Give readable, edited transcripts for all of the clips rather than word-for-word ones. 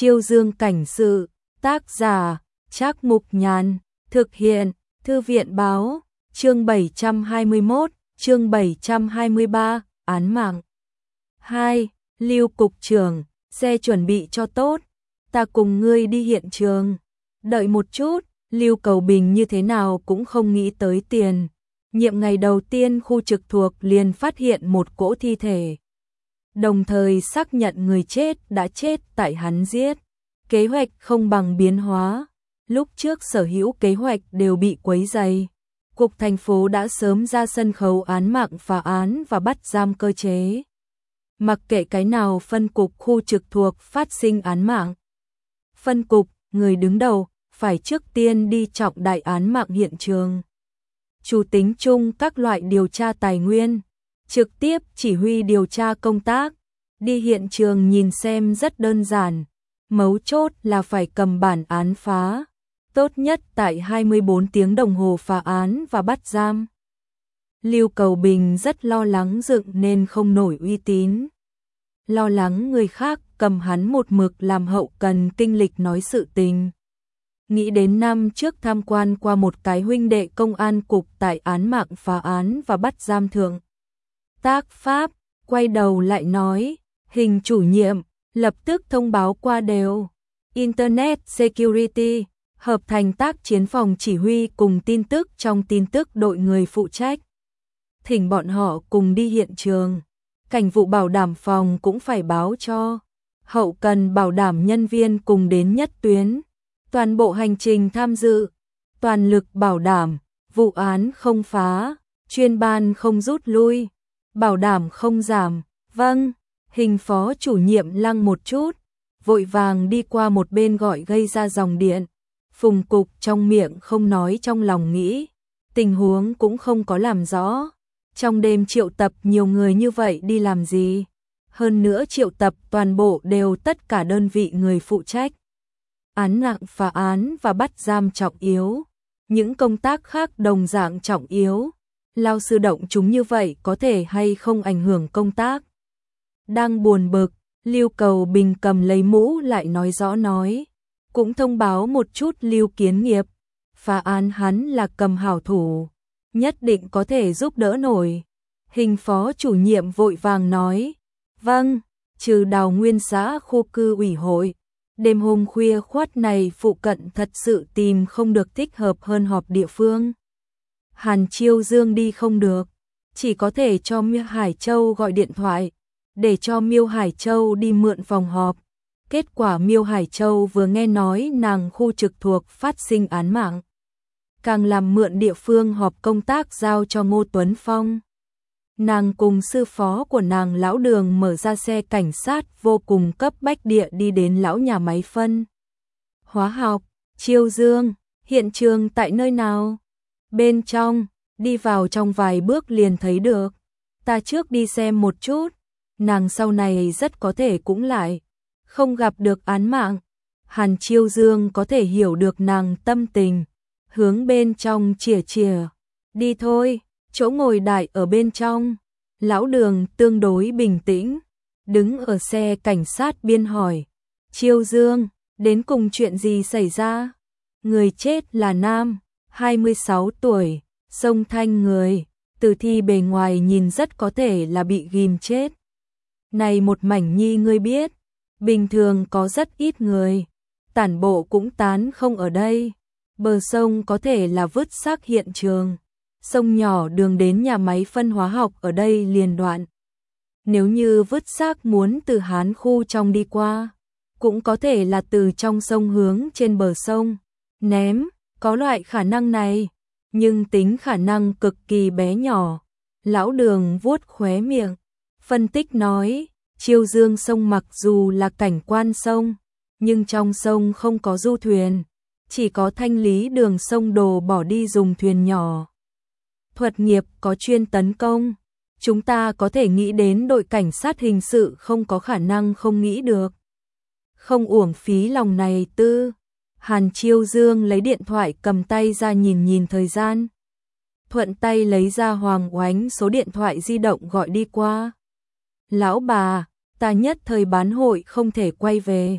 Chiêu Dương cảnh sự, tác giả, Trác Mục Nhàn, thực hiện, Thư viện báo, chương 721, chương 723, án mạng. 2. Lưu cục trưởng, xe chuẩn bị cho tốt, ta cùng ngươi đi hiện trường. Đợi một chút, Lưu Cầu Bình như thế nào cũng không nghĩ tới tiền. Nhiệm ngày đầu tiên khu trực thuộc liền phát hiện một cỗ thi thể. Đồng thời xác nhận người chết đã chết tại hắn giết. Kế hoạch không bằng biến hóa. Lúc trước sở hữu kế hoạch đều bị quấy rầy. Cục thành phố đã sớm ra sân khấu án mạng phá án và bắt giam cơ chế. Mặc kệ cái nào phân cục khu trực thuộc phát sinh án mạng. Phân cục, người đứng đầu, phải trước tiên đi trọng đại án mạng hiện trường. Chủ tính chung các loại điều tra tài nguyên, trực tiếp chỉ huy điều tra công tác. Đi hiện trường nhìn xem rất đơn giản, mấu chốt là phải cầm bản án phá. Tốt nhất tại 24 tiếng đồng hồ phá án và bắt giam. Lưu Cầu Bình rất lo lắng dựng nên không nổi uy tín. Lo lắng người khác cầm hắn một mực làm hậu cần kinh lịch nói sự tình. Nghĩ đến năm trước tham quan qua một cái huynh đệ công an cục tại án mạng phá án và bắt giam thượng. Tác pháp, quay đầu lại nói, hình chủ nhiệm, lập tức thông báo qua đều. Internet Security, hợp thành tác chiến phòng chỉ huy cùng tin tức trong tin tức đội người phụ trách. Thỉnh bọn họ cùng đi hiện trường. Cảnh vụ bảo đảm phòng cũng phải báo cho. Hậu cần bảo đảm nhân viên cùng đến nhất tuyến. Toàn bộ hành trình tham dự. Toàn lực bảo đảm, vụ án không phá, chuyên ban không rút lui. Bảo đảm không giảm, vâng. Hình phó chủ nhiệm lăng một chút, vội vàng đi qua một bên gọi gây ra dòng điện. Phùng cục trong miệng không nói trong lòng nghĩ, tình huống cũng không có làm rõ. Trong đêm triệu tập nhiều người như vậy đi làm gì? Hơn nữa triệu tập toàn bộ đều tất cả đơn vị người phụ trách. Án nặng phá án và bắt giam trọng yếu. Những công tác khác đồng dạng trọng yếu. Lao sư động chúng như vậy có thể hay không ảnh hưởng công tác? Đang buồn bực, Lưu Cầu Bình cầm lấy mũ lại nói rõ nói. Cũng thông báo một chút Lưu Kiến Nghiệp. Phá án hắn là cầm hảo thủ. Nhất định có thể giúp đỡ nổi. Hình phó chủ nhiệm vội vàng nói. Vâng, trừ Đào Nguyên xã khu cư ủy hội. Đêm hôm khuya khoắt này phụ cận thật sự tìm không được thích hợp hơn họp địa phương. Hàn Chiêu Dương đi không được. Chỉ có thể cho Miêu Hải Châu gọi điện thoại. Để cho Miêu Hải Châu đi mượn phòng họp. Kết quả Miêu Hải Châu vừa nghe nói nàng khu trực thuộc phát sinh án mạng. Càng làm mượn địa phương họp công tác giao cho Ngô Tuấn Phong. Nàng cùng sư phó của nàng Lão Đường mở ra xe cảnh sát vô cùng cấp bách địa đi đến lão nhà máy phân. Hóa học, Chiêu Dương, hiện trường tại nơi nào? Bên trong, đi vào trong vài bước liền thấy được. Ta trước đi xem một chút. Nàng sau này rất có thể cũng lại không gặp được án mạng. Hàn Chiêu Dương có thể hiểu được nàng tâm tình, hướng bên trong chìa chìa. Đi thôi, chỗ ngồi đại ở bên trong. Lão Đường tương đối bình tĩnh, đứng ở xe cảnh sát biên hỏi. Chiêu Dương, đến cùng chuyện gì xảy ra? Người chết là nam, 26 tuổi, Sông Thanh người, tử thi bề ngoài nhìn rất có thể là bị ghim chết. Này một mảnh nhi ngươi biết, bình thường có rất ít người, tản bộ cũng tán không ở đây. Bờ sông có thể là vứt xác hiện trường, sông nhỏ đường đến nhà máy phân hóa học ở đây liền đoạn. Nếu như vứt xác muốn từ Hán khu trong đi qua, cũng có thể là từ trong sông hướng trên bờ sông ném, có loại khả năng này, nhưng tính khả năng cực kỳ bé nhỏ. Lão Đường vuốt khóe miệng, phân tích nói, Chiêu Dương sông mặc dù là cảnh quan sông, nhưng trong sông không có du thuyền, chỉ có thanh lý đường sông đồ bỏ đi dùng thuyền nhỏ. Thuật nghiệp có chuyên tấn công, chúng ta có thể nghĩ đến đội cảnh sát hình sự không có khả năng không nghĩ được. Không uổng phí lòng này tư. Hàn Chiêu Dương lấy điện thoại cầm tay ra nhìn nhìn thời gian. Thuận tay lấy ra Hoàng Oánh số điện thoại di động gọi đi qua. Lão bà, ta nhất thời bán hội không thể quay về.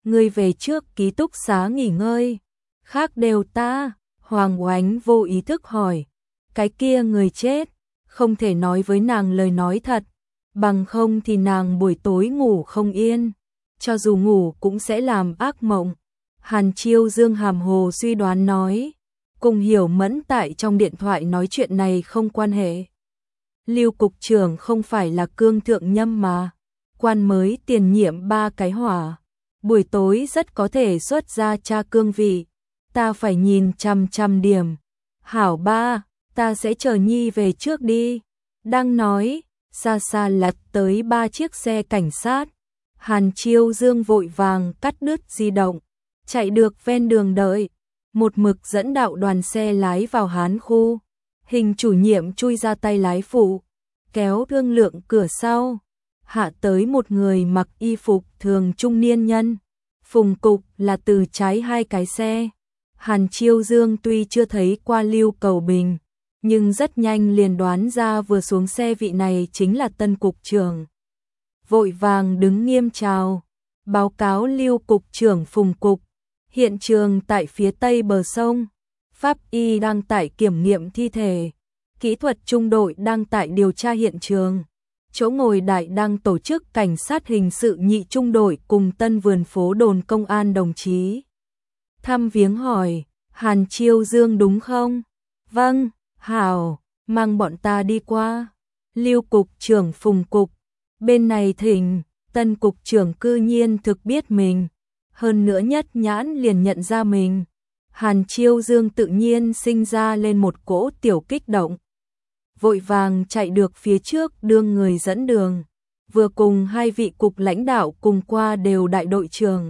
ngươi về trước ký túc xá nghỉ ngơi. Khác đều ta, Hoàng Oánh vô ý thức hỏi, cái kia người chết, không thể nói với nàng lời nói thật, bằng không thì nàng buổi tối ngủ không yên, cho dù ngủ cũng sẽ làm ác mộng. Hàn Chiêu Dương hàm hồ suy đoán nói, cùng Hiểu Mẫn tại trong điện thoại nói chuyện này không quan hệ. Lưu cục trưởng không phải là Cương Thượng Nhâm mà, quan mới tiền nhiệm 3 cái hỏa, buổi tối rất có thể xuất ra tra cương vị, ta phải nhìn chằm chằm điểm. Hảo ba, ta sẽ chờ Nhi về trước đi. Đang nói, xa xa lật tới 3 chiếc xe cảnh sát. Hàn Chiêu Dương vội vàng cắt đứt di động, chạy được ven đường đợi, một mực dẫn đạo đoàn xe lái vào Hán khu. Hình chủ nhiệm chui ra tay lái phụ, kéo thương lượng cửa sau, hạ tới một người mặc y phục thường trung niên nhân. Phùng cục là từ trái 2 cái xe. Hàn Chiêu Dương tuy chưa thấy qua Lưu Cầu Bình, nhưng rất nhanh liền đoán ra vừa xuống xe vị này chính là tân cục trưởng. Vội vàng đứng nghiêm chào, báo cáo Lưu cục trưởng Phùng cục, hiện trường tại phía tây bờ sông, pháp y đang tại kiểm nghiệm thi thể, kỹ thuật trung đội đang tại điều tra hiện trường, chỗ ngồi đại đang tổ chức cảnh sát hình sự nhị trung đội cùng tân vườn phố đồn công an đồng chí. Thăm viếng hỏi, Hàn Chiêu Dương đúng không? Vâng, hảo, mang bọn ta đi qua. Lưu cục trưởng Phùng cục, bên này thỉnh, tân cục trưởng cư nhiên thực biết mình, hơn nữa nhất nhãn liền nhận ra mình. Hàn Chiêu Dương tự nhiên sinh ra lên một cỗ tiểu kích động. Vội vàng chạy được phía trước đương người dẫn đường, vừa cùng 2 vị cục lãnh đạo cùng qua đều đại đội trưởng.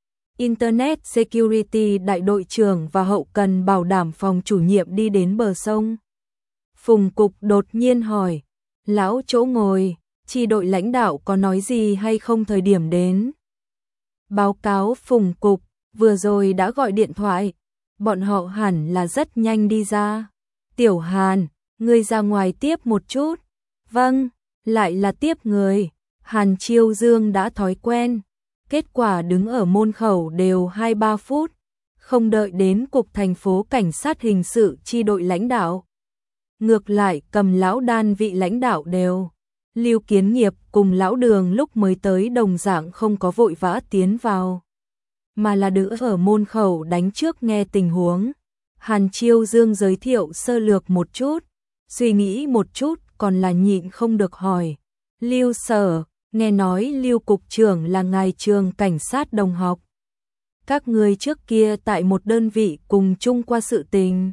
Internet Security đại đội trưởng và hậu cần bảo đảm phòng chủ nhiệm đi đến bờ sông. Phùng cục đột nhiên hỏi, lão chỗ ngồi, chi đội lãnh đạo có nói gì hay không thời điểm đến? Báo cáo Phùng cục, vừa rồi đã gọi điện thoại, bọn họ hẳn là rất nhanh đi ra. Tiểu Hàn, ngươi ra ngoài tiếp một chút. Vâng, lại là tiếp người. Hàn Chiêu Dương đã thói quen. Kết quả đứng ở môn khẩu đều 2-3 phút, không đợi đến cục thành phố cảnh sát hình sự chi đội lãnh đạo. Ngược lại cầm lão đan vị lãnh đạo đều. Lưu Kiến Nghiệp cùng lão Đường lúc mới tới đồng dạng không có vội vã tiến vào, mà là đứng ở môn khẩu đánh trước nghe tình huống. Hàn Chiêu Dương giới thiệu sơ lược một chút, suy nghĩ một chút còn là nhịn không được hỏi. Lưu Sở, nghe nói Lưu cục trưởng là ngài trường cảnh sát đồng học. Các người trước kia tại một đơn vị cùng chung qua sự tình.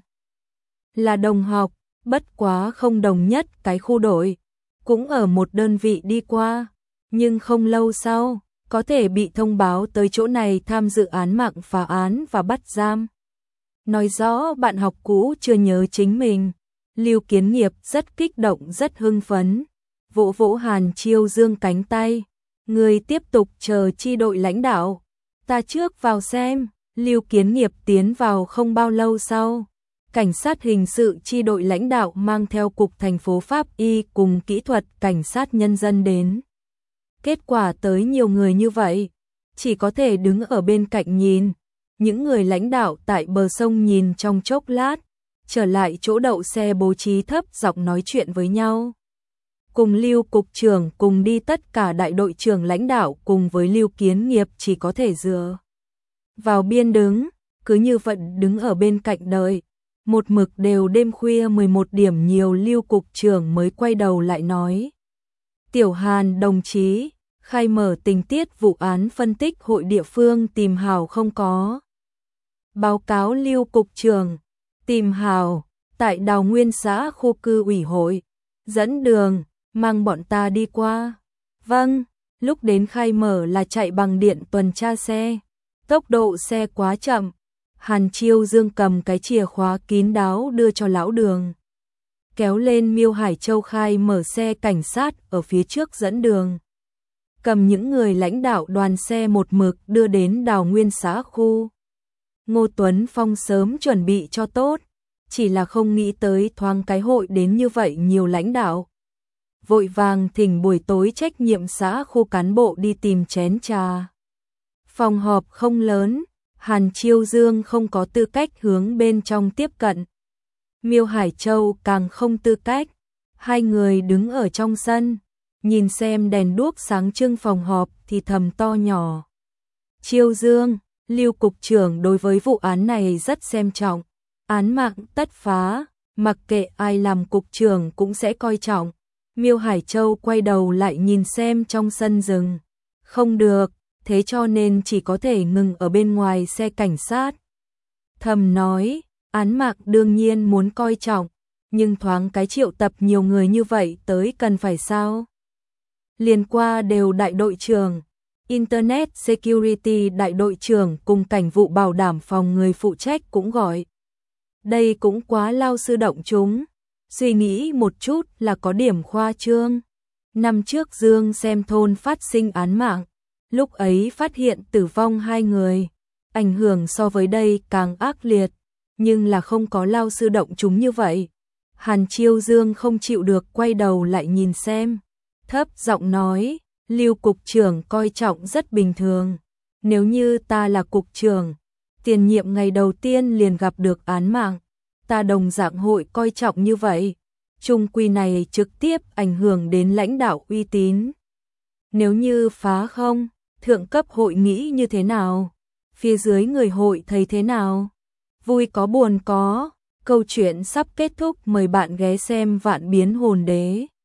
Là đồng học, bất quá không đồng nhất cái khu đội, cũng ở một đơn vị đi qua, nhưng không lâu sau, có thể bị thông báo tới chỗ này tham dự án mạng phá án và bắt giam. Nói rõ bạn học cũ chưa nhớ chính mình. Lưu Kiến Nghiệp rất kích động rất hưng phấn, vỗ vỗ Hàn Chiêu Dương cánh tay. Người tiếp tục chờ chi đội lãnh đạo, ta trước vào xem. Lưu Kiến Nghiệp tiến vào không bao lâu sau, cảnh sát hình sự chi đội lãnh đạo mang theo cục thành phố pháp y cùng kỹ thuật cảnh sát nhân dân đến. Kết quả tới nhiều người như vậy, chỉ có thể đứng ở bên cạnh nhìn. Những người lãnh đạo tại bờ sông nhìn trong chốc lát, trở lại chỗ đậu xe bố trí thấp giọng nói chuyện với nhau. Cùng Lưu cục trưởng cùng đi tất cả đại đội trưởng lãnh đạo cùng với Lưu Kiến Nghiệp chỉ có thể dựa vào biên đứng, cứ như vậy đứng ở bên cạnh đợi. Một mực đều đêm khuya 11 điểm nhiều Lưu cục trưởng mới quay đầu lại nói. Tiểu Hàn đồng chí, khai mở tình tiết vụ án phân tích hội địa phương tìm hảo không có? Báo cáo Lưu cục trưởng, tìm hảo, tại Đào Nguyên xã khu cư ủy hội, dẫn đường, mang bọn ta đi qua. Vâng, lúc đến khai mở là chạy bằng điện tuần tra xe, tốc độ xe quá chậm. Hàn Chiêu Dương cầm cái chìa khóa kín đáo đưa cho lão Đường, kéo lên Miêu Hải Châu khai mở xe cảnh sát ở phía trước dẫn đường. Cầm những người lãnh đạo đoàn xe một mực đưa đến Đào Nguyên xã khu. Ngô Tuấn Phong sớm chuẩn bị cho tốt, chỉ là không nghĩ tới thoáng cái hội đến như vậy nhiều lãnh đạo. Vội vàng thỉnh buổi tối trách nhiệm xã khu cán bộ đi tìm chén trà. Phòng họp không lớn, Hàn Chiêu Dương không có tư cách hướng bên trong tiếp cận. Miêu Hải Châu càng không tư cách. Hai người đứng ở trong sân, nhìn xem đèn đuốc sáng trưng phòng họp thì thầm to nhỏ. Chiêu Dương, Lưu cục trưởng đối với vụ án này rất xem trọng. Án mạng tất phá, mặc kệ ai làm cục trưởng cũng sẽ coi trọng. Miêu Hải Châu quay đầu lại nhìn xem trong sân rừng. Không được, thế cho nên chỉ có thể ngừng ở bên ngoài xe cảnh sát. Thầm nói, án mạng đương nhiên muốn coi trọng, nhưng thoáng cái triệu tập nhiều người như vậy tới cần phải sao? Liền qua đều đại đội trưởng, Internet Security đại đội trưởng cùng cảnh vụ bảo đảm phòng người phụ trách cũng gọi. Đây cũng quá lao sư động chúng, suy nghĩ một chút là có điểm khoa trương. Năm trước Dương xem thôn phát sinh án mạng, lúc ấy phát hiện tử vong 2 người, ảnh hưởng so với đây càng ác liệt, nhưng là không có lao sư động chúng như vậy. Hàn Chiêu Dương không chịu được quay đầu lại nhìn xem, thấp giọng nói, Lưu cục trưởng coi trọng rất bình thường, nếu như ta là cục trưởng, tiền nhiệm ngày đầu tiên liền gặp được án mạng, ta đồng dạng hội coi trọng như vậy, chung quy này trực tiếp ảnh hưởng đến lãnh đạo uy tín. Nếu như phá không, thượng cấp hội nghĩ như thế nào? Phía dưới người hội thấy thế nào? Vui có buồn có, câu chuyện sắp kết thúc, mời bạn ghé xem Vạn Biến Hồn Đế.